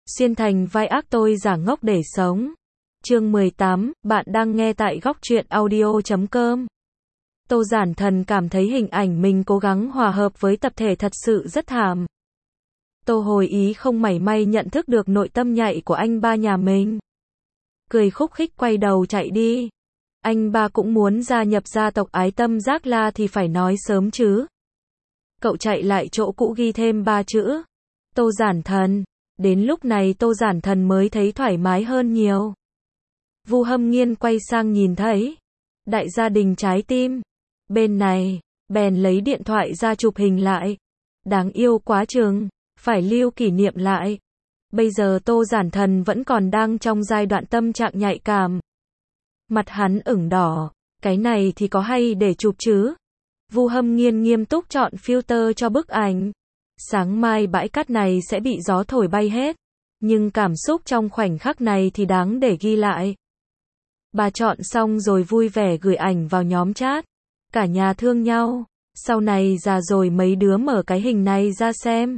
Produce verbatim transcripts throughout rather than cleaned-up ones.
Xuyên thành vai ác tôi giả ngốc để sống. Chương mười tám, bạn đang nghe tại góc truyện audio chấm com. Tô Giản Thần cảm thấy hình ảnh mình cố gắng hòa hợp với tập thể thật sự rất thảm. Tô Hồi Ý không mảy may nhận thức được nội tâm nhạy của anh ba nhà mình. Cười khúc khích quay đầu chạy đi. Anh ba cũng muốn gia nhập gia tộc Ái Tâm Giác La thì phải nói sớm chứ. Cậu chạy lại chỗ cũ ghi thêm ba chữ. Tô Giản Thần. Đến lúc này Tô Giản Thần mới thấy thoải mái hơn nhiều. Vu Hâm Nghiên quay sang nhìn thấy. Đại gia đình trái tim. Bên này, bèn lấy điện thoại ra chụp hình lại. Đáng yêu quá chừng, phải lưu kỷ niệm lại. Bây giờ Tô Giản Thần vẫn còn đang trong giai đoạn tâm trạng nhạy cảm. Mặt hắn ửng đỏ, cái này thì có hay để chụp chứ? Vu Hâm Nghiên nghiêm túc chọn filter cho bức ảnh. Sáng mai bãi cát này sẽ bị gió thổi bay hết. Nhưng cảm xúc trong khoảnh khắc này thì đáng để ghi lại. Bà chọn xong rồi vui vẻ gửi ảnh vào nhóm chat. Cả nhà thương nhau. Sau này già rồi mấy đứa mở cái hình này ra xem.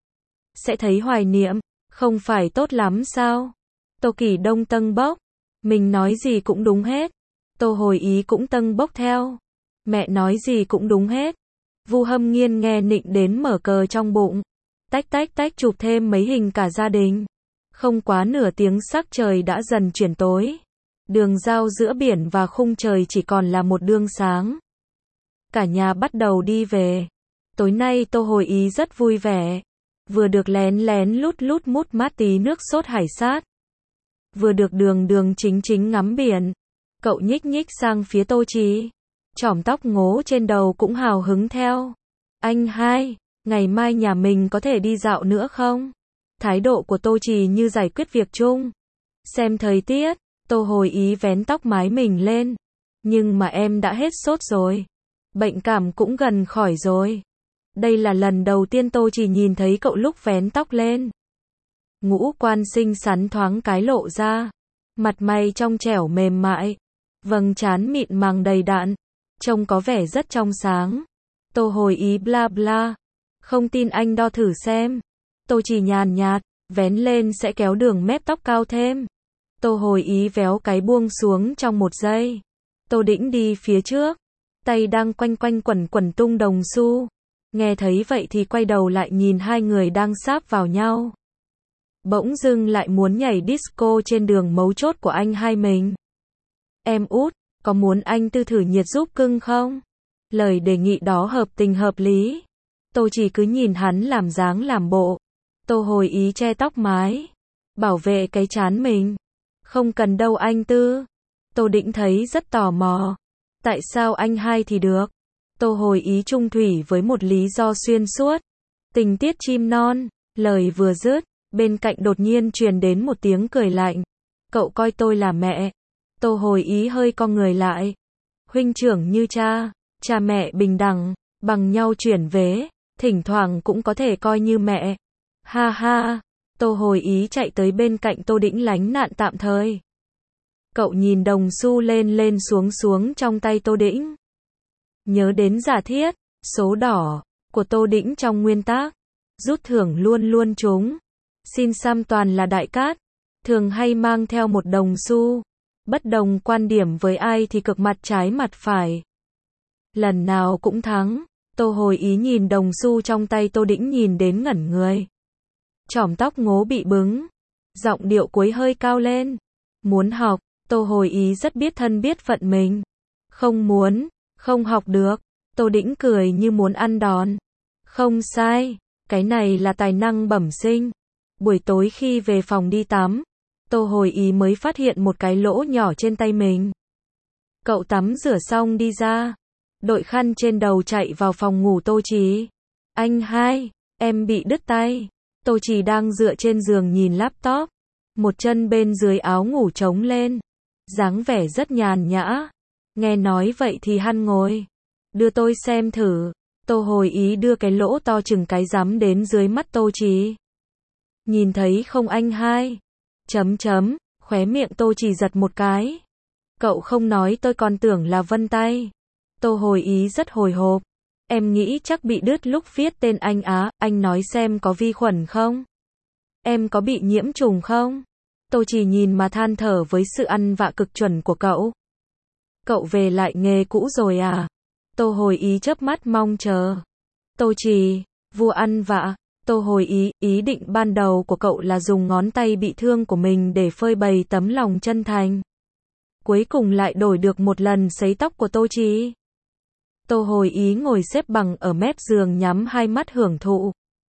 Sẽ thấy hoài niệm. Không phải tốt lắm sao? Tô Kỳ Đông tâng bốc. Mình nói gì cũng đúng hết. Tô Hồi Ý cũng tâng bốc theo. Mẹ nói gì cũng đúng hết. Vu Hâm Nghiên nghe nịnh đến mở cờ trong bụng. Tách tách tách chụp thêm mấy hình cả gia đình. Không quá nửa tiếng sắc trời đã dần chuyển tối. Đường giao giữa biển và khung trời chỉ còn là một đương sáng. Cả nhà bắt đầu đi về. Tối nay Tô Hồi Ý rất vui vẻ. Vừa được lén lén lút lút mút mát tí nước sốt hải sát. Vừa được đường đường chính chính ngắm biển. Cậu nhích nhích sang phía Tô Trì. Chỏm tóc ngố trên đầu cũng hào hứng theo. Anh hai, ngày mai nhà mình có thể đi dạo nữa không? Thái độ của Tô Trì như giải quyết việc chung. Xem thời tiết, Tô Hồi Ý vén tóc mái mình lên. Nhưng mà em đã hết sốt rồi. Bệnh cảm cũng gần khỏi rồi. Đây là lần đầu tiên Tô Trì nhìn thấy cậu lúc vén tóc lên. Ngũ quan xinh xắn thoáng cái lộ ra. Mặt mày trong trẻo mềm mại. Vầng trán mịn màng đầy đặn. Trông có vẻ rất trong sáng. Tô Hồi Ý bla bla. Không tin anh đo thử xem. Tô Trì nhàn nhạt, vén lên sẽ kéo đường mép tóc cao thêm. Tô Hồi Ý véo cái buông xuống trong một giây. Tô Đĩnh đi phía trước. Tay đang quanh quanh quẩn quẩn tung đồng xu. Nghe thấy vậy thì quay đầu lại nhìn hai người đang sáp vào nhau. Bỗng dưng lại muốn nhảy disco trên đường mấu chốt của anh hai mình. Em út, có muốn anh tư thử nhiệt giúp cưng không? Lời đề nghị đó hợp tình hợp lý. Tô chỉ cứ nhìn hắn làm dáng làm bộ. Tô Hồi Ý che tóc mái. Bảo vệ cái trán mình. Không cần đâu anh tư. Tô Đĩnh thấy rất tò mò. Tại sao anh hai thì được? Tô Hồi Ý trung thủy với một lý do xuyên suốt. Tình tiết chim non. Lời vừa dứt, bên cạnh đột nhiên truyền đến một tiếng cười lạnh. Cậu coi tôi là mẹ. Tô Hồi Ý hơi cong người lại. Huynh trưởng như cha, cha mẹ bình đẳng, bằng nhau chuyển vế, thỉnh thoảng cũng có thể coi như mẹ. Ha ha, Tô Hồi Ý chạy tới bên cạnh Tô Đĩnh lánh nạn tạm thời. Cậu nhìn đồng xu lên lên xuống xuống trong tay Tô Đĩnh. Nhớ đến giả thiết, số đỏ, của Tô Đĩnh trong nguyên tác. Rút thưởng luôn luôn trúng. Xin xăm toàn là đại cát. Thường hay mang theo một đồng xu. Bất đồng quan điểm với ai thì cực mặt trái mặt phải. Lần nào cũng thắng. Tô Hồi Ý nhìn đồng xu trong tay Tô Đĩnh nhìn đến ngẩn người. Chỏm tóc ngố bị bứng. Giọng điệu cuối hơi cao lên. Muốn học, Tô Hồi Ý rất biết thân biết phận mình. Không muốn, không học được. Tô Đĩnh cười như muốn ăn đòn. Không sai, cái này là tài năng bẩm sinh. Buổi tối khi về phòng đi tắm, Tô Hồi Ý mới phát hiện một cái lỗ nhỏ trên tay mình. Cậu tắm rửa xong đi ra. Đội khăn trên đầu chạy vào phòng ngủ Tô Trì. Anh hai, em bị đứt tay. Tô Trì đang dựa trên giường nhìn laptop. Một chân bên dưới áo ngủ trống lên. Dáng vẻ rất nhàn nhã. Nghe nói vậy thì hắn ngồi. Đưa tôi xem thử. Tô Hồi Ý đưa cái lỗ to chừng cái rắm đến dưới mắt Tô Trì. Nhìn thấy không anh hai? Chấm chấm, khóe miệng Tô Trì giật một cái. Cậu không nói tôi còn tưởng là vân tay. Tô Hồi Ý rất hồi hộp. Em nghĩ chắc bị đứt lúc viết tên anh á, anh nói xem có vi khuẩn không? Em có bị nhiễm trùng không? Tô Trì nhìn mà than thở với sự ăn vạ cực chuẩn của cậu. Cậu về lại nghề cũ rồi à? Tô Hồi Ý chớp mắt mong chờ. Tô Trì, vua ăn vạ. Tô Hồi Ý, ý định ban đầu của cậu là dùng ngón tay bị thương của mình để phơi bày tấm lòng chân thành. Cuối cùng lại đổi được một lần sấy tóc của Tô Trì. Tô Hồi Ý ngồi xếp bằng ở mép giường nhắm hai mắt hưởng thụ.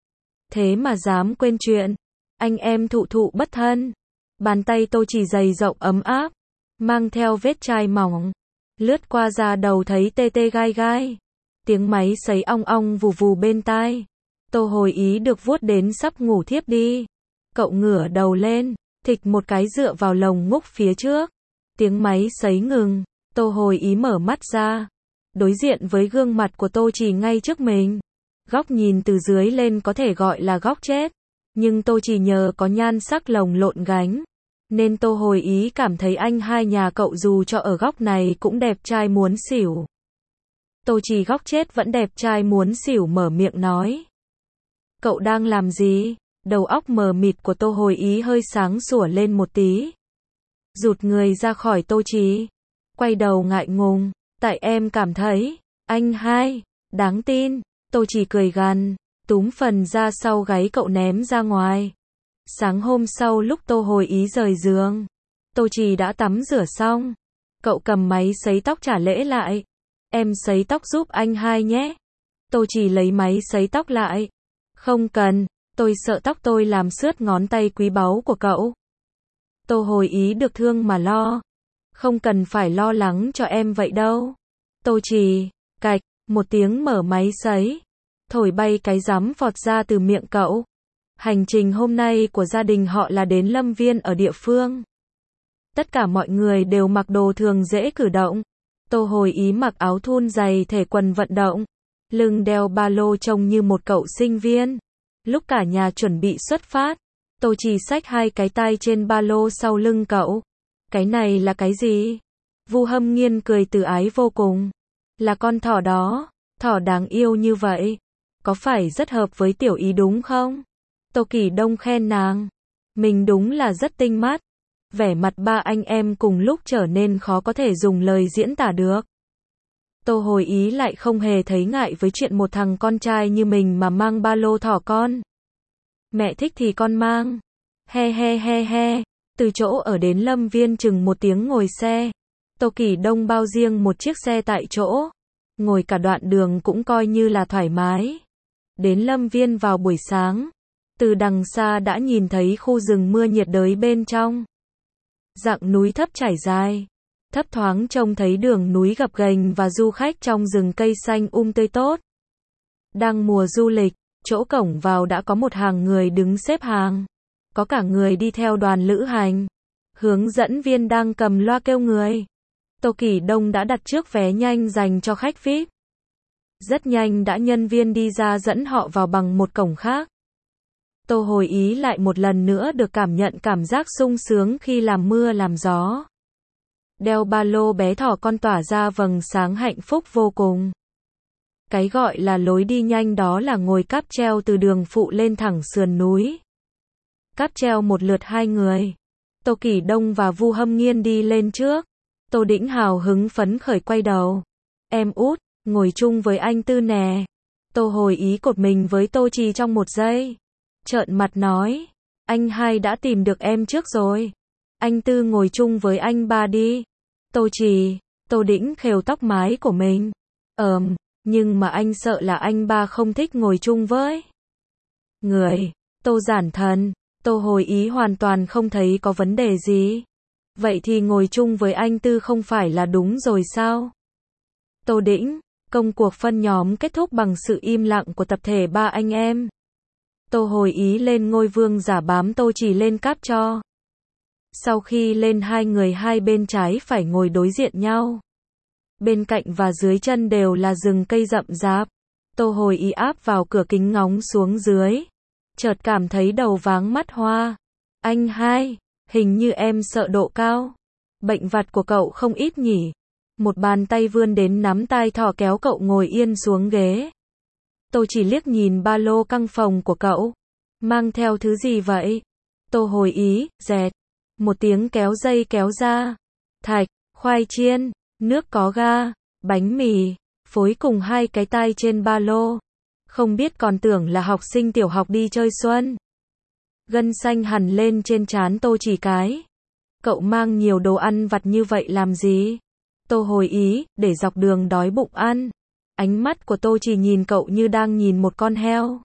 Thế mà dám quên chuyện. Anh em thụ thụ bất thân. Bàn tay Tô Trì dày rộng ấm áp, mang theo vết chai mỏng. Lướt qua da đầu thấy tê tê gai gai. Tiếng máy sấy ong ong vù vù bên tai. Tô Hồi Ý được vuốt đến sắp ngủ thiếp đi. Cậu ngửa đầu lên, thịch một cái dựa vào lồng ngúc phía trước. Tiếng máy sấy ngừng, Tô Hồi Ý mở mắt ra. Đối diện với gương mặt của Tô Trì ngay trước mình. Góc nhìn từ dưới lên có thể gọi là góc chết. Nhưng Tô Trì nhờ có nhan sắc lồng lộn gánh. Nên Tô Hồi Ý cảm thấy anh hai nhà cậu dù cho ở góc này cũng đẹp trai muốn xỉu. Tô Trì góc chết vẫn đẹp trai muốn xỉu mở miệng nói. Cậu đang làm gì? Đầu óc mờ mịt của Tô Hồi Ý hơi sáng sủa lên một tí. Rụt người ra khỏi Tô Trì. Quay đầu ngại ngùng. Tại em cảm thấy, anh hai, đáng tin. Tô Trì cười gằn, túm phần da sau gáy cậu ném ra ngoài. Sáng hôm sau lúc Tô Hồi Ý rời giường, Tô Trì đã tắm rửa xong. Cậu cầm máy sấy tóc trả lễ lại. Em sấy tóc giúp anh hai nhé. Tô Trì lấy máy sấy tóc lại. Không cần, tôi sợ tóc tôi làm xước ngón tay quý báu của cậu. Tô Hồi Ý được thương mà lo. Không cần phải lo lắng cho em vậy đâu. Tô Trì, cạch, một tiếng mở máy sấy. Thổi bay cái rắm phọt ra từ miệng cậu. Hành trình hôm nay của gia đình họ là đến lâm viên ở địa phương. Tất cả mọi người đều mặc đồ thường dễ cử động. Tô Hồi Ý mặc áo thun dày thể quần vận động. Lưng đeo ba lô trông như một cậu sinh viên. Lúc cả nhà chuẩn bị xuất phát, Tô Trì xách hai cái tai trên ba lô sau lưng cậu. Cái này là cái gì? Vu Hâm Nghiên cười từ ái vô cùng. Là con thỏ đó, thỏ đáng yêu như vậy. Có phải rất hợp với Tiểu Ý đúng không? Tô Kỳ Đông khen nàng. Mình đúng là rất tinh mắt. Vẻ mặt ba anh em cùng lúc trở nên khó có thể dùng lời diễn tả được. Tô Hồi Ý lại không hề thấy ngại với chuyện một thằng con trai như mình mà mang ba lô thỏ con. Mẹ thích thì con mang. He he he he. Từ chỗ ở đến lâm viên chừng một tiếng ngồi xe. Tô Kỳ Đông bao riêng một chiếc xe tại chỗ. Ngồi cả đoạn đường cũng coi như là thoải mái. Đến lâm viên vào buổi sáng. Từ đằng xa đã nhìn thấy khu rừng mưa nhiệt đới bên trong. Dặng núi thấp trải dài. Thấp thoáng trông thấy đường núi gập ghềnh và du khách trong rừng cây xanh um tươi tốt. Đang mùa du lịch, chỗ cổng vào đã có một hàng người đứng xếp hàng. Có cả người đi theo đoàn lữ hành. Hướng dẫn viên đang cầm loa kêu người. Tô Kỳ Đông đã đặt trước vé nhanh dành cho khách vi ai pi. Rất nhanh đã nhân viên đi ra dẫn họ vào bằng một cổng khác. Tô Hồi Ý lại một lần nữa được cảm nhận cảm giác sung sướng khi làm mưa làm gió. Đeo ba lô bé thỏ con tỏa ra vầng sáng hạnh phúc vô cùng. Cái gọi là lối đi nhanh đó là ngồi cáp treo từ đường phụ lên thẳng sườn núi. Cáp treo một lượt hai người. Tô Kỳ Đông và Vu Hâm Nghiên đi lên trước. Tô Đĩnh hào hứng phấn khởi quay đầu. Em út, ngồi chung với anh Tư nè. Tô Hồi Ý cột mình với Tô Trì trong một giây. Trợn mặt nói. Anh hai đã tìm được em trước rồi. Anh Tư ngồi chung với anh ba đi. Tô Trì, Tô Đĩnh khều tóc mái của mình. Ờm, nhưng mà anh sợ là anh ba không thích ngồi chung với người. Tô Giản Thần, Tô Hồi Ý hoàn toàn không thấy có vấn đề gì. Vậy thì ngồi chung với anh Tư không phải là đúng rồi sao? Tô Đĩnh, công cuộc phân nhóm kết thúc bằng sự im lặng của tập thể ba anh em. Tô Hồi Ý lên ngôi vương giả bám Tô Trì lên cáp cho. Sau khi lên hai người hai bên trái phải ngồi đối diện nhau. Bên cạnh và dưới chân đều là rừng cây rậm rạp. Tô Hồi Ý áp vào cửa kính ngóng xuống dưới. Chợt cảm thấy đầu váng mắt hoa. Anh hai, hình như em sợ độ cao. Bệnh vặt của cậu không ít nhỉ. Một bàn tay vươn đến nắm tai thỏ kéo cậu ngồi yên xuống ghế. Tô chỉ liếc nhìn ba lô căng phòng của cậu. Mang theo thứ gì vậy? Tô hồi ý, dẹt. Một tiếng kéo dây kéo ra. Thạch, khoai chiên, nước có ga, bánh mì, phối cùng hai cái tai trên ba lô. Không biết còn tưởng là học sinh tiểu học đi chơi xuân. Gân xanh hằn lên trên trán Tô Chỉ cái. Cậu mang nhiều đồ ăn vặt như vậy làm gì? Tô hồi ý, để dọc đường đói bụng ăn. Ánh mắt của Tô Chỉ nhìn cậu như đang nhìn một con heo.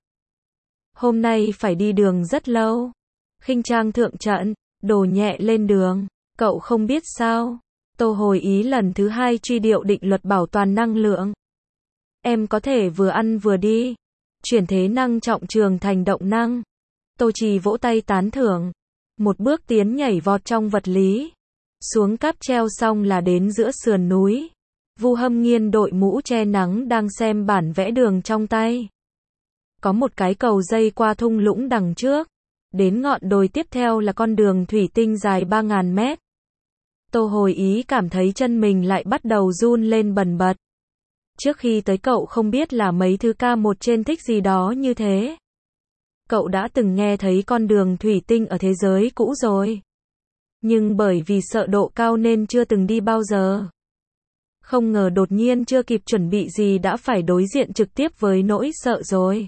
Hôm nay phải đi đường rất lâu. Khinh trang thượng trận, đồ nhẹ lên đường. Cậu không biết sao? Tô hồi ý lần thứ hai truy điệu định luật bảo toàn năng lượng. Em có thể vừa ăn vừa đi. Chuyển thế năng trọng trường thành động năng. Tô Chỉ vỗ tay tán thưởng. Một bước tiến nhảy vọt trong vật lý. Xuống cáp treo xong là đến giữa sườn núi. Vu Hâm Nghiên đội mũ che nắng đang xem bản vẽ đường trong tay. Có một cái cầu dây qua thung lũng đằng trước. Đến ngọn đồi tiếp theo là con đường thủy tinh dài ba nghìn mét. Tô hồi ý cảm thấy chân mình lại bắt đầu run lên bần bật. Trước khi tới cậu không biết là mấy thứ ca một trên thích gì đó như thế. Cậu đã từng nghe thấy con đường thủy tinh ở thế giới cũ rồi. Nhưng bởi vì sợ độ cao nên chưa từng đi bao giờ. Không ngờ đột nhiên chưa kịp chuẩn bị gì đã phải đối diện trực tiếp với nỗi sợ rồi.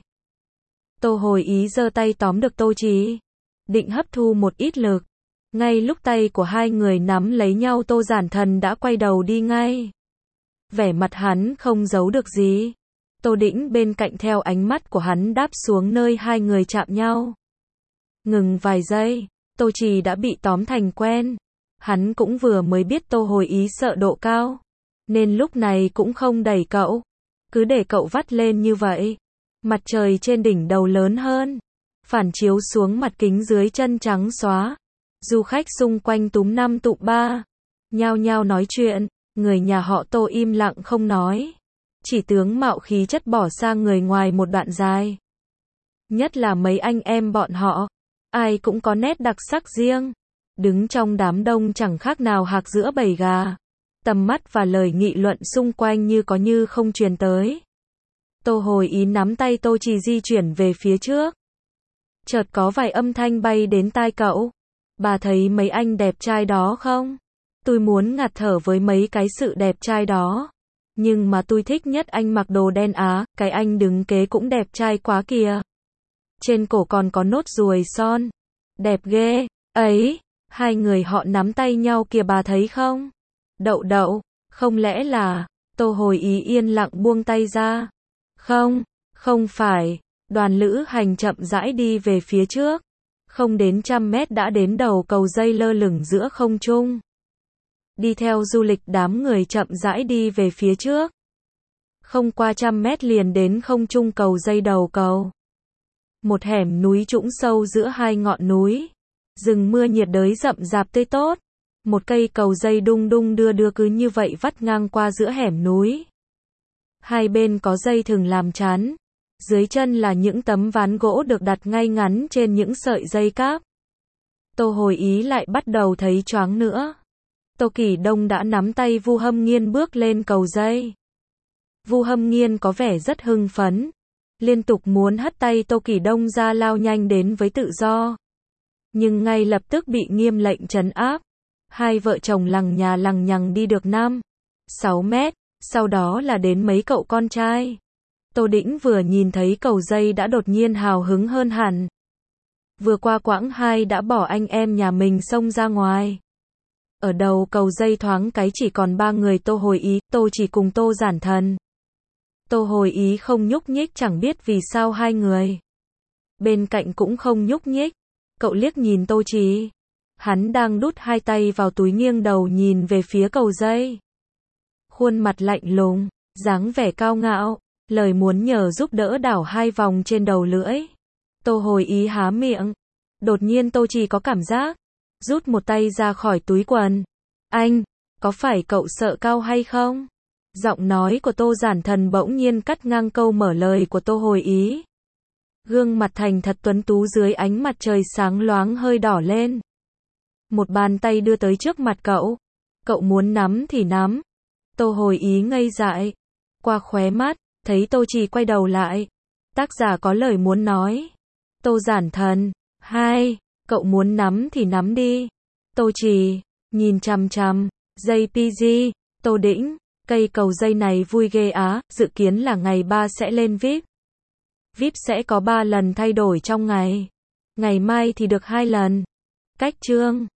Tô hồi ý giơ tay tóm được Tô Chỉ. Định hấp thu một ít lực. Ngay lúc tay của hai người nắm lấy nhau Tô Giản Thần đã quay đầu đi ngay. Vẻ mặt hắn không giấu được gì. Tô Đĩnh bên cạnh theo ánh mắt của hắn đáp xuống nơi hai người chạm nhau. Ngừng vài giây, Tô Chỉ đã bị tóm thành quen. Hắn cũng vừa mới biết Tô hồi ý sợ độ cao. Nên lúc này cũng không đẩy cậu. Cứ để cậu vắt lên như vậy. Mặt trời trên đỉnh đầu lớn hơn. Phản chiếu xuống mặt kính dưới chân trắng xóa. Du khách xung quanh túm năm tụm ba. Nhao nhao nói chuyện. Người nhà họ Tô im lặng không nói. Chỉ tướng mạo khí chất bỏ sang người ngoài một đoạn dài. Nhất là mấy anh em bọn họ. Ai cũng có nét đặc sắc riêng. Đứng trong đám đông chẳng khác nào hạc giữa bầy gà. Tầm mắt và lời nghị luận xung quanh như có như không truyền tới. Tô hồi ý nắm tay Tô Chỉ di chuyển về phía trước. Chợt có vài âm thanh bay đến tai cậu. Bà thấy mấy anh đẹp trai đó không? Tôi muốn ngạt thở với mấy cái sự đẹp trai đó. Nhưng mà tôi thích nhất anh mặc đồ đen á, cái anh đứng kế cũng đẹp trai quá kìa. Trên cổ còn có nốt ruồi son. Đẹp ghê, ấy, hai người họ nắm tay nhau kìa bà thấy không? Đậu đậu, không lẽ là, Tô hồi ý yên lặng buông tay ra. Không, không phải, đoàn lữ hành chậm rãi đi về phía trước. Không đến trăm mét đã đến đầu cầu dây lơ lửng giữa không trung. Đi theo du lịch đám người chậm rãi đi về phía trước. Không qua trăm mét liền đến không trung cầu dây đầu cầu. Một hẻm núi trũng sâu giữa hai ngọn núi. Rừng mưa nhiệt đới rậm rạp tươi tốt. Một cây cầu dây đung đung đưa đưa cứ như vậy vắt ngang qua giữa hẻm núi. Hai bên có dây thừng làm chắn. Dưới chân là những tấm ván gỗ được đặt ngay ngắn trên những sợi dây cáp. Tô hồi ý lại bắt đầu thấy choáng nữa. Tô Kỳ Đông đã nắm tay Vu Hâm Nghiên bước lên cầu dây. Vu Hâm Nghiên có vẻ rất hưng phấn. Liên tục muốn hất tay Tô Kỳ Đông ra lao nhanh đến với tự do. Nhưng ngay lập tức bị nghiêm lệnh trấn áp. Hai vợ chồng lằng nhà lằng nhằng đi được năm, sáu mét. Sau đó là đến mấy cậu con trai. Tô Đĩnh vừa nhìn thấy cầu dây đã đột nhiên hào hứng hơn hẳn. Vừa qua quãng hai đã bỏ anh em nhà mình xông ra ngoài. Ở đầu cầu dây thoáng cái chỉ còn ba người Tô hồi ý, Tô Chỉ cùng Tô Giản Thần. Tô hồi ý không nhúc nhích chẳng biết vì sao hai người. Bên cạnh cũng không nhúc nhích. Cậu liếc nhìn Tô Chỉ. Hắn đang đút hai tay vào túi nghiêng đầu nhìn về phía cầu dây. Khuôn mặt lạnh lùng, dáng vẻ cao ngạo, lời muốn nhờ giúp đỡ đảo hai vòng trên đầu lưỡi. Tô hồi ý há miệng. Đột nhiên Tô Chỉ có cảm giác. Rút một tay ra khỏi túi quần. Anh, có phải cậu sợ cao hay không? Giọng nói của Tô Giản Thần bỗng nhiên cắt ngang câu mở lời của Tô hồi ý. Gương mặt thành thật tuấn tú dưới ánh mặt trời sáng loáng hơi đỏ lên. Một bàn tay đưa tới trước mặt cậu. Cậu muốn nắm thì nắm. Tô hồi ý ngây dại. Qua khóe mắt, thấy Tô Chỉ quay đầu lại. Tác giả có lời muốn nói. Tô Giản Thần. hai. Cậu muốn nắm thì nắm đi. Tô Trì. Nhìn chằm chằm. gi pê giê. Tô Đĩnh. Cây cầu dây này vui ghê á, dự kiến là ngày ba sẽ lên vi ai pi. vi ai pi sẽ có ba lần thay đổi trong ngày. Ngày mai thì được hai lần. Cách chương.